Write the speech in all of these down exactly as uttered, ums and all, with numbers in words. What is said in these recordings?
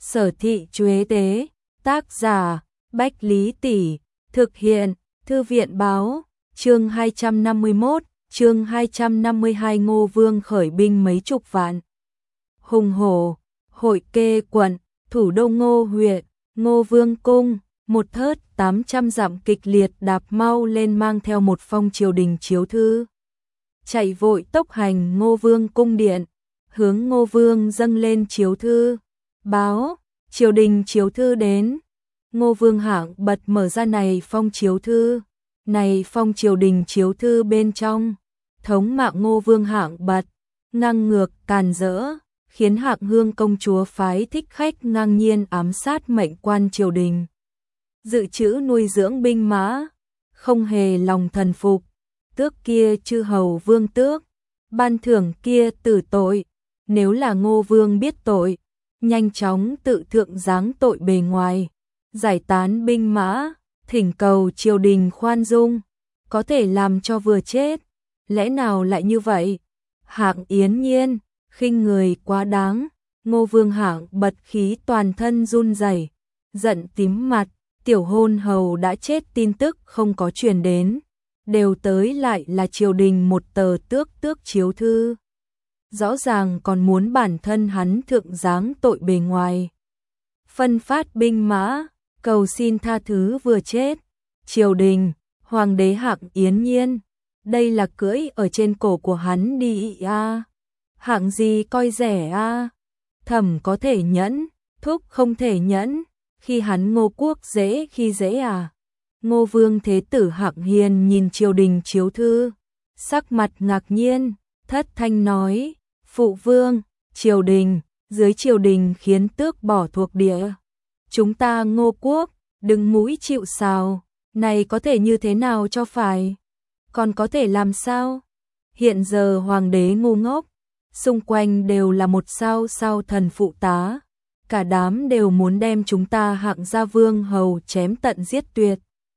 Sở thị Chuế Tế, tác giả, Bách Lý Tỷ, thực hiện, Thư viện báo, chương hai trăm năm mươi mốt, chương hai trăm năm mươi hai Ngô Vương khởi binh mấy chục vạn. Hùng hổ, Hội Kê quận, thủ đô Ngô huyện, Ngô Vương cung, một thớt tám trăm dặm kịch liệt đạp mau lên mang theo một phong triều đình chiếu thư. Chạy vội tốc hành Ngô Vương cung điện, hướng Ngô Vương dâng lên chiếu thư, báo, triều đình chiếu thư đến. Ngô Vương hạng bật mở ra này phong chiếu thư, này phong triều đình chiếu thư bên trong, thống mạo Ngô Vương hạng bật, ngang ngược càn rỡ, khiến Hạng Hương công chúa phái thích khách ngang nhiên ám sát mệnh quan triều đình. Dự trữ nuôi dưỡng binh mã, không hề lòng thần phục, tước kia chư hầu vương tước, ban thưởng kia tử tội, nếu là Ngô Vương biết tội, nhanh chóng tự thượng giáng tội bề ngoài, giải tán binh mã, thỉnh cầu triều đình khoan dung, có thể làm cho vừa chết, lẽ nào lại như vậy? Hạng Yến Nhiên, khinh người quá đáng, Ngô Vương hạng bật khí toàn thân run rẩy, giận tím mặt, tiểu hôn hầu đã chết tin tức không có truyền đến, đều tới lại là triều đình một tờ tước tước chiếu thư. Rõ ràng còn muốn bản thân hắn thượng giáng tội bề ngoài. Phân phát binh mã, cầu xin tha thứ vừa chết. Triều đình, hoàng đế Hạng Yến Nhiên, đây là cưỡi ở trên cổ của hắn đi a. À. Hạng gì coi rẻ a. À. Thẩm có thể nhẫn, thúc không thể nhẫn, khi hắn Ngô quốc dễ khi dễ à. Ngô Vương thế tử Hạng Hiền nhìn triều đình chiếu thư, sắc mặt ngạc nhiên, thất thanh nói, phụ vương, triều đình, dưới triều đình khiến tước bỏ thuộc địa. Chúng ta Ngô quốc, đứng mũi chịu sào, này có thể như thế nào cho phải? Còn có thể làm sao? Hiện giờ hoàng đế ngu ngốc, xung quanh đều là một sao sao thần phụ tá, cả đám đều muốn đem chúng ta Hạng gia vương hầu chém tận giết tuyệt.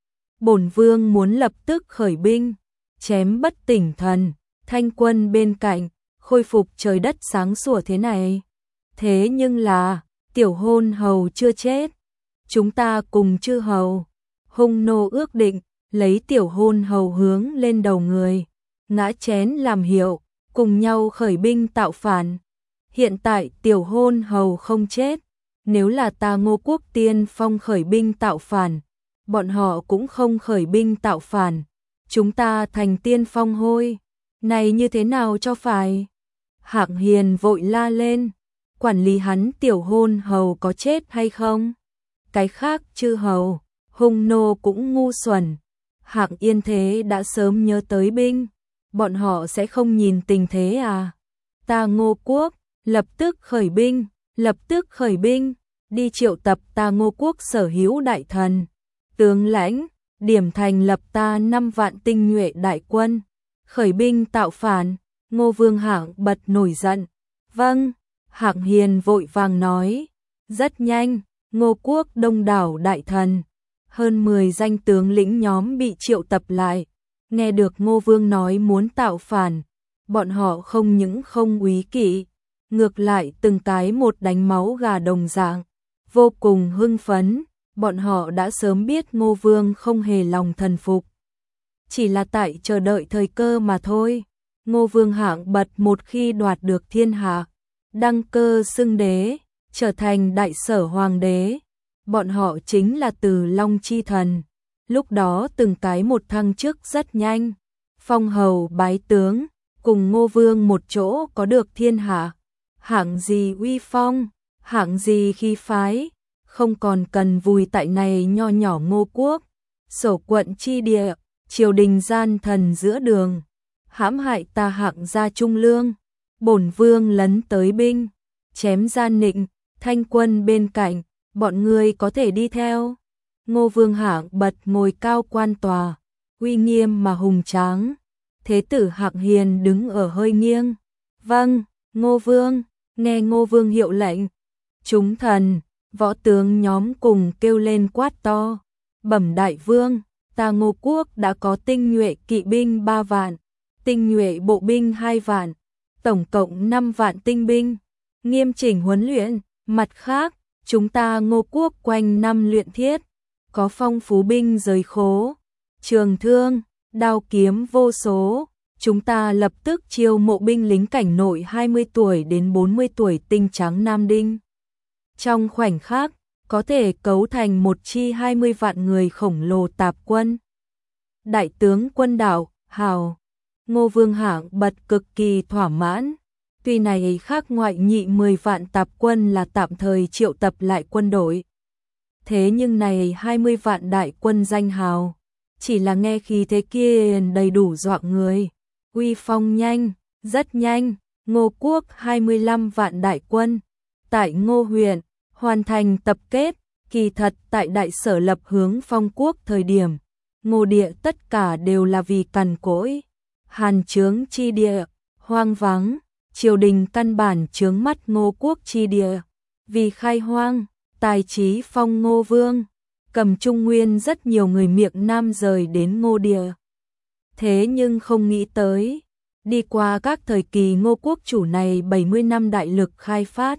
Bổn vương muốn lập tức khởi binh, chém bất tỉnh thần, thanh quân bên cạnh, khôi phục trời đất sáng sủa thế này. Thế nhưng là, tiểu hôn hầu chưa chết, chúng ta cùng chư hầu, hung nô ước định, lấy tiểu hôn hầu hướng lên đầu người, ngã chén làm hiệu, cùng nhau khởi binh tạo phản. Hiện tại tiểu hôn hầu không chết, nếu là ta Ngô quốc tiên phong khởi binh tạo phản, bọn họ cũng không khởi binh tạo phản, chúng ta thành tiên phong hôi, này như thế nào cho phải? Hạng Hiền vội la lên, quản lý hắn tiểu hôn hầu có chết hay không? Cái khác chư hầu, hung nô cũng ngu xuẩn. Hạng Yên Thế đã sớm nhớ tới binh, bọn họ sẽ không nhìn tình thế à? Ta Ngô quốc, lập tức khởi binh, lập tức khởi binh, đi triệu tập ta Ngô quốc sở hữu đại thần, tướng lãnh, điểm thành lập ta năm vạn tinh nhuệ đại quân, khởi binh tạo phản. Ngô Vương hạng bật nổi giận, vâng. Hạng Hiền vội vàng nói, rất nhanh, Ngô quốc đông đảo đại thần, hơn mười danh tướng lĩnh nhóm bị triệu tập lại, nghe được Ngô Vương nói muốn tạo phản, bọn họ không những không úy kỵ, ngược lại từng cái một đánh máu gà đồng dạng, vô cùng hưng phấn, bọn họ đã sớm biết Ngô Vương không hề lòng thần phục, chỉ là tại chờ đợi thời cơ mà thôi. Ngô Vương hạng bật một khi đoạt được thiên hạ, đăng cơ xưng đế, trở thành đại sở hoàng đế, bọn họ chính là Từ Long chi thần, lúc đó từng cái một thăng chức rất nhanh, phong hầu bái tướng, cùng Ngô Vương một chỗ có được thiên hạ, hạng gì uy phong, hạng gì khí phái, không còn cần vùi tại này nho nhỏ Ngô quốc, sổ quận chi địa, triều đình gian thần giữa đường, hãm hại ta Hạng gia trung lương, bổn vương lấn tới binh, chém gian nịnh, thanh quân bên cạnh, bọn ngươi có thể đi theo. Ngô Vương hạng bật ngồi cao quan tòa, uy nghiêm mà hùng tráng, thế tử Hạng Hiền đứng ở hơi nghiêng, vâng, Ngô Vương, nghe Ngô Vương hiệu lệnh. Chúng thần, võ tướng nhóm cùng kêu lên quát to, bẩm đại vương, ta Ngô quốc đã có tinh nhuệ kỵ binh ba vạn, tinh nhuệ bộ binh hai vạn, tổng cộng năm vạn tinh binh, nghiêm chỉnh huấn luyện. Mặt khác, chúng ta Ngô quốc quanh năm luyện thiết, có phong phú binh giới khố, trường thương, đao kiếm vô số, chúng ta lập tức chiêu mộ binh lính cảnh nội hai mươi tuổi đến bốn mươi tuổi tinh trắng nam đinh. Trong khoảnh khắc, có thể cấu thành một chi hai mươi vạn người khổng lồ tạp quân. Đại tướng quân đảo, hào, Ngô Vương Hạng bật cực kỳ thỏa mãn. Tuy này khác ngoại nhị mười vạn tạp quân là tạm thời triệu tập lại quân đội. Thế nhưng này hai mươi vạn đại quân danh hào, chỉ là nghe khí thế kia đầy đủ dọa người. Uy phong nhanh, rất nhanh, Ngô quốc hai mươi lăm vạn đại quân. Tại Ngô huyện, hoàn thành tập kết, kỳ thật tại đại sở lập hướng phong quốc thời điểm. Ngô địa tất cả đều là vì cằn cỗi, hàn chướng chi địa, hoang vắng, triều đình căn bản chướng mắt Ngô quốc chi địa, vì khai hoang, tài trí phong Ngô vương, cầm Trung Nguyên rất nhiều người miệng Nam rời đến Ngô địa. Thế nhưng không nghĩ tới, đi qua các thời kỳ Ngô quốc chủ này bảy mươi năm đại lực khai phát,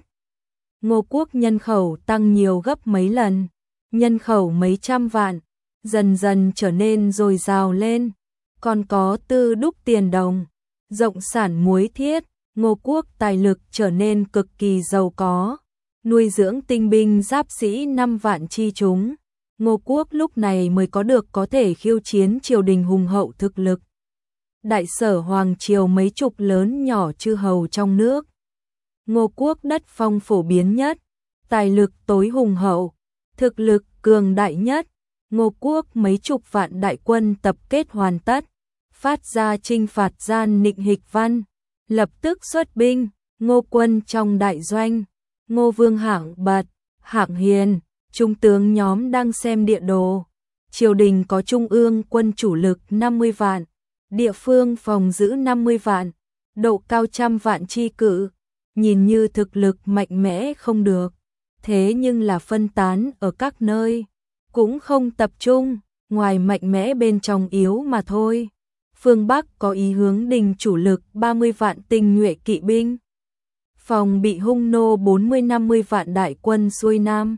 Ngô quốc nhân khẩu tăng nhiều gấp mấy lần, nhân khẩu mấy trăm vạn, dần dần trở nên dồi dào lên, còn có tư đúc tiền đồng, rộng sản muối thiết, Ngô quốc tài lực trở nên cực kỳ giàu có, nuôi dưỡng tinh binh giáp sĩ năm vạn chi chúng. Ngô quốc lúc này mới có được có thể khiêu chiến triều đình hùng hậu thực lực. Đại sở hoàng triều mấy chục lớn nhỏ chư hầu trong nước. Ngô quốc đất phong phổ biến nhất, tài lực tối hùng hậu, thực lực cường đại nhất. Ngô quốc mấy chục vạn đại quân tập kết hoàn tất, phát ra chinh phạt gian nịnh hịch văn, lập tức xuất binh. Ngô quân trong đại doanh, Ngô Vương Hạng Bật, Hạng Hiền, trung tướng nhóm đang xem địa đồ. Triều đình có trung ương quân chủ lực năm mươi vạn, địa phương phòng giữ năm mươi vạn, độ cao trăm vạn chi cự, nhìn như thực lực mạnh mẽ không được, thế nhưng là phân tán ở các nơi, cũng không tập trung, ngoài mạnh mẽ bên trong yếu mà thôi. Phương Bắc có ý hướng đình chủ lực ba mươi vạn tinh nhuệ kỵ binh, phòng bị hung nô bốn mươi năm mươi vạn đại quân xuôi Nam.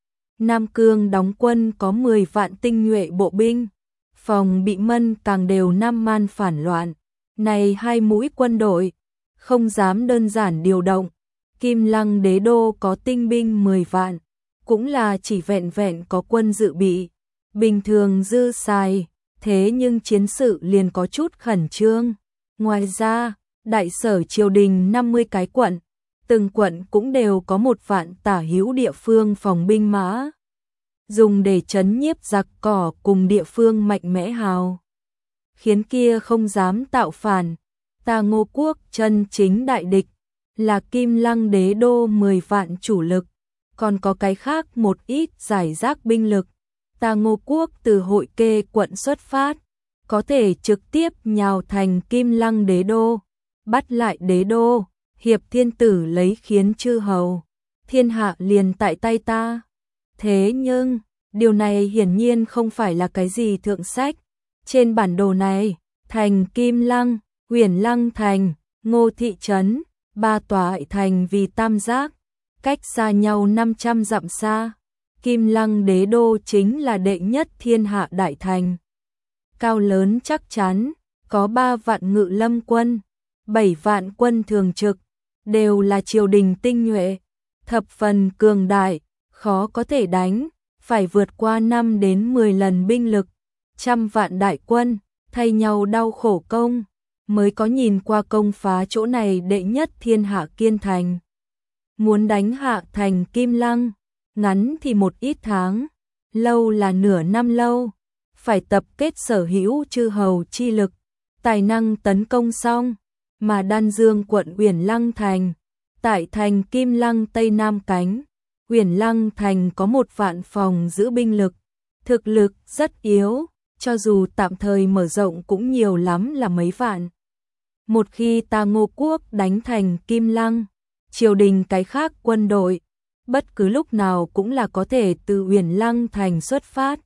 Nam Cương đóng quân có mười vạn tinh nhuệ bộ binh, phòng bị Mân càng đều năm man phản loạn. Này hai mũi quân đội, không dám đơn giản điều động. Kim Lăng đế đô có tinh binh mười vạn, cũng là chỉ vẹn vẹn có quân dự bị, bình thường dư xài, thế nhưng chiến sự liền có chút khẩn trương. Ngoài ra, đại sở triều đình năm mươi cái quận, từng quận cũng đều có một vạn tả hữu địa phương phòng binh mã, dùng để trấn nhiếp giặc cỏ cùng địa phương mạnh mẽ hào, khiến kia không dám tạo phản. Ta Ngô quốc chân chính đại địch là Kim Lăng đế đô mười vạn chủ lực, còn có cái khác một ít giải rác binh lực. Ta Ngô quốc từ Hội Kê quận xuất phát, có thể trực tiếp nhào thành Kim Lăng đế đô, bắt lại đế đô, hiệp thiên tử lấy khiến chư hầu, thiên hạ liền tại tay ta. Thế nhưng, điều này hiển nhiên không phải là cái gì thượng sách. Trên bản đồ này, thành Kim Lăng, Huyền Lăng thành, Ngô thị trấn, ba tòa thành vì tam giác, cách xa nhau năm trăm dặm xa. Kim Lăng đế đô chính là đệ nhất thiên hạ đại thành, cao lớn chắc chắn, có ba vạn ngự lâm quân, bảy vạn quân thường trực, đều là triều đình tinh nhuệ, thập phần cường đại, khó có thể đánh, phải vượt qua năm đến mười lần binh lực, trăm vạn đại quân, thay nhau đau khổ công, mới có nhìn qua công phá chỗ này đệ nhất thiên hạ kiên thành. Muốn đánh hạ thành Kim Lăng, ngắn thì một ít tháng, lâu là nửa năm lâu, phải tập kết sở hữu chư hầu chi lực, tài năng tấn công xong, mà Đan Dương quận Huyền Lăng thành, tại thành Kim Lăng Tây Nam cánh, Huyền Lăng thành có một vạn phòng giữ binh lực, thực lực rất yếu, cho dù tạm thời mở rộng cũng nhiều lắm là mấy vạn. Một khi ta Ngô quốc đánh thành Kim Lăng, triều đình cái khác quân đội, bất cứ lúc nào cũng là có thể từ Huyền Lăng thành xuất phát,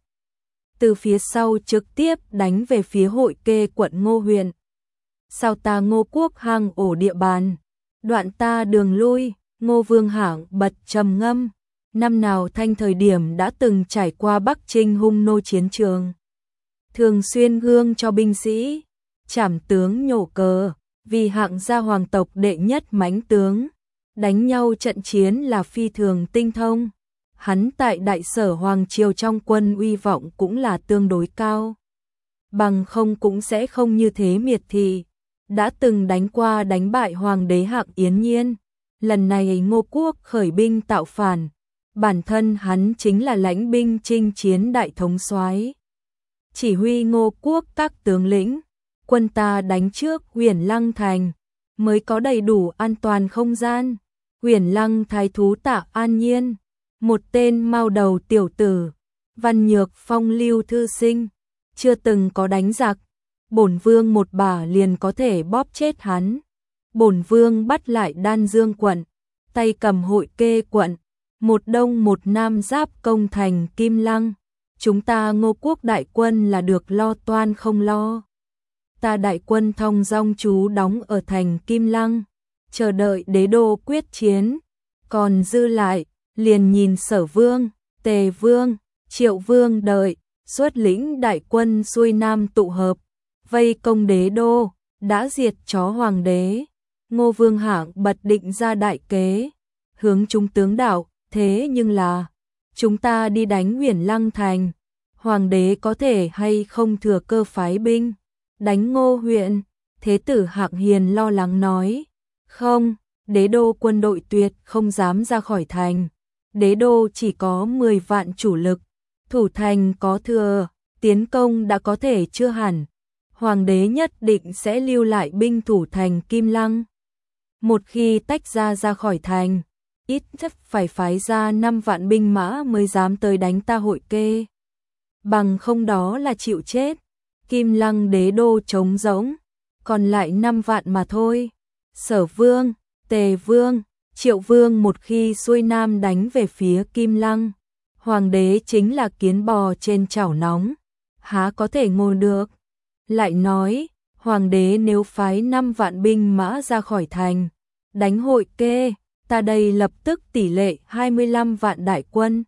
từ phía sau trực tiếp đánh về phía Hội Kê quận Ngô huyện. Sao ta Ngô quốc hang ổ địa bàn, đoạn ta đường lui. Ngô Vương Hạng Bật trầm ngâm, năm nào thanh thời điểm đã từng trải qua Bắc Trinh hung nô chiến trường. Thường xuyên gương cho binh sĩ, trảm tướng nhổ cờ, vì hạng gia hoàng tộc đệ nhất mãnh tướng. Đánh nhau trận chiến là phi thường tinh thông. Hắn tại đại sở Hoàng Triều trong quân uy vọng cũng là tương đối cao. Bằng không cũng sẽ không như thế miệt thị. Đã từng đánh qua đánh bại Hoàng đế Hạng Yến Nhiên. Lần này Ngô Quốc khởi binh tạo phản. Bản thân hắn chính là lãnh binh chinh chiến đại thống soái, chỉ huy Ngô Quốc các tướng lĩnh. Quân ta đánh trước Huyền Lăng Thành, mới có đầy đủ an toàn không gian. Huyền Lăng thái thú Tạ An Nhiên, một tên mao đầu tiểu tử, văn nhược phong lưu thư sinh, chưa từng có đánh giặc. Bổn vương một bả liền có thể bóp chết hắn. Bổn vương bắt lại Đan Dương quận, tay cầm Hội Kê quận, một đông một nam giáp công thành Kim Lăng. Chúng ta Ngô Quốc đại quân là được lo toan không lo. Ta đại quân thong dong trú đóng ở thành Kim Lăng, chờ đợi đế đô quyết chiến. Còn dư lại, liền nhìn Sở Vương, Tề Vương, Triệu Vương đợi, xuất lĩnh đại quân xuôi nam tụ hợp, vây công đế đô, đã diệt chó hoàng đế. Ngô Vương Hạng bật định ra đại kế, hướng chúng tướng đạo, thế nhưng là, chúng ta đi đánh Huyền Lăng Thành, hoàng đế có thể hay không thừa cơ phái binh đánh Ngô huyện? Thế tử Hạng Hiền lo lắng nói, không, đế đô quân đội tuyệt không dám ra khỏi thành. Đế đô chỉ có mười vạn chủ lực, thủ thành có thừa, tiến công đã có thể chưa hẳn. Hoàng đế nhất định sẽ lưu lại binh thủ thành Kim Lăng. Một khi tách ra ra khỏi thành, ít nhất phải phái ra năm vạn binh mã mới dám tới đánh ta Hội Kê. Bằng không đó là chịu chết. Kim Lăng đế đô trống rỗng, còn lại năm vạn mà thôi. Sở Vương, Tề Vương, Triệu Vương một khi xuôi nam đánh về phía Kim Lăng, hoàng đế chính là kiến bò trên chảo nóng, há có thể ngồi được. Lại nói, hoàng đế nếu phái năm vạn binh mã ra khỏi thành, đánh Hội Kê, ta đây lập tức tỷ lệ hai mươi lăm vạn đại quân.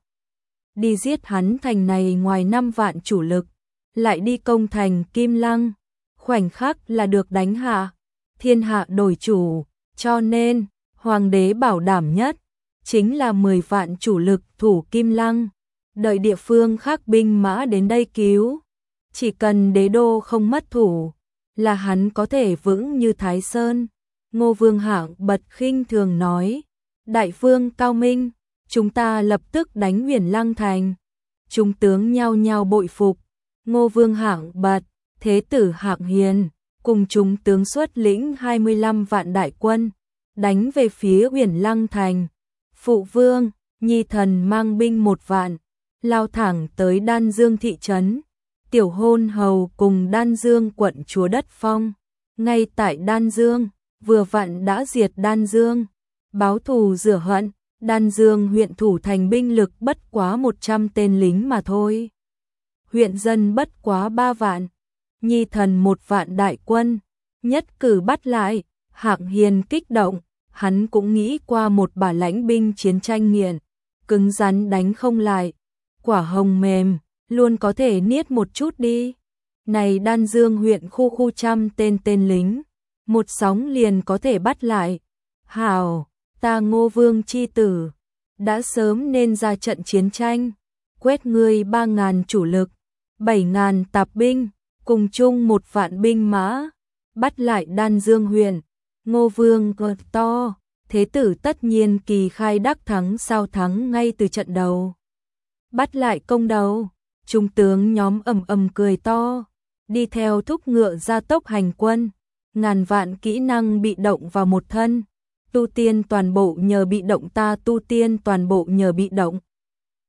Đi giết hắn thành này ngoài năm vạn chủ lực, lại đi công thành Kim Lăng, khoảnh khắc là được đánh hạ, thiên hạ đổi chủ. Cho nên, hoàng đế bảo đảm nhất, chính là mười vạn chủ lực thủ Kim Lăng, đợi địa phương khác binh mã đến đây cứu. Chỉ cần đế đô không mất thủ, là hắn có thể vững như Thái Sơn. Ngô Vương Hạng bật khinh thường nói, đại vương cao minh, chúng ta lập tức đánh Huyền Lăng Thành. Chúng tướng nhao nhao bội phục. Ngô Vương Hạng bật, thế tử Hạng Hiền, cùng chúng tướng xuất lĩnh hai mươi lăm vạn đại quân, đánh về phía Huyền Lăng Thành. Phụ vương, nhi thần mang binh một vạn, lao thẳng tới Đan Dương thị trấn. Tiểu hôn hầu cùng Đan Dương quận chúa đất phong, ngay tại Đan Dương, vừa vặn đã diệt Đan Dương. Báo thù rửa hận, Đan Dương huyện thủ thành binh lực bất quá một trăm tên lính mà thôi. Huyện dân bất quá ba vạn, nhi thần một vạn đại quân, nhất cử bắt lại. Hạng Hiền kích động, hắn cũng nghĩ qua một bả lãnh binh chiến tranh nghiện, cứng rắn đánh không lại, quả hồng mềm, luôn có thể niết một chút đi. Này Đan Dương huyện khu khu trăm tên tên lính, một sóng liền có thể bắt lại. Hảo, ta Ngô Vương chi tử, đã sớm nên ra trận chiến tranh, quét ngươi ba ngàn chủ lực, bảy ngàn tạp binh, cùng chung một vạn binh mã, bắt lại Đan Dương huyện. Ngô Vương gật to, thế tử tất nhiên kỳ khai đắc thắng sao thắng ngay từ trận đầu. Bắt lại công đầu, trung tướng nhóm ầm ầm cười to, đi theo thúc ngựa ra tốc hành quân, ngàn vạn kỹ năng bị động vào một thân, tu tiên toàn bộ nhờ bị động ta tu tiên toàn bộ nhờ bị động.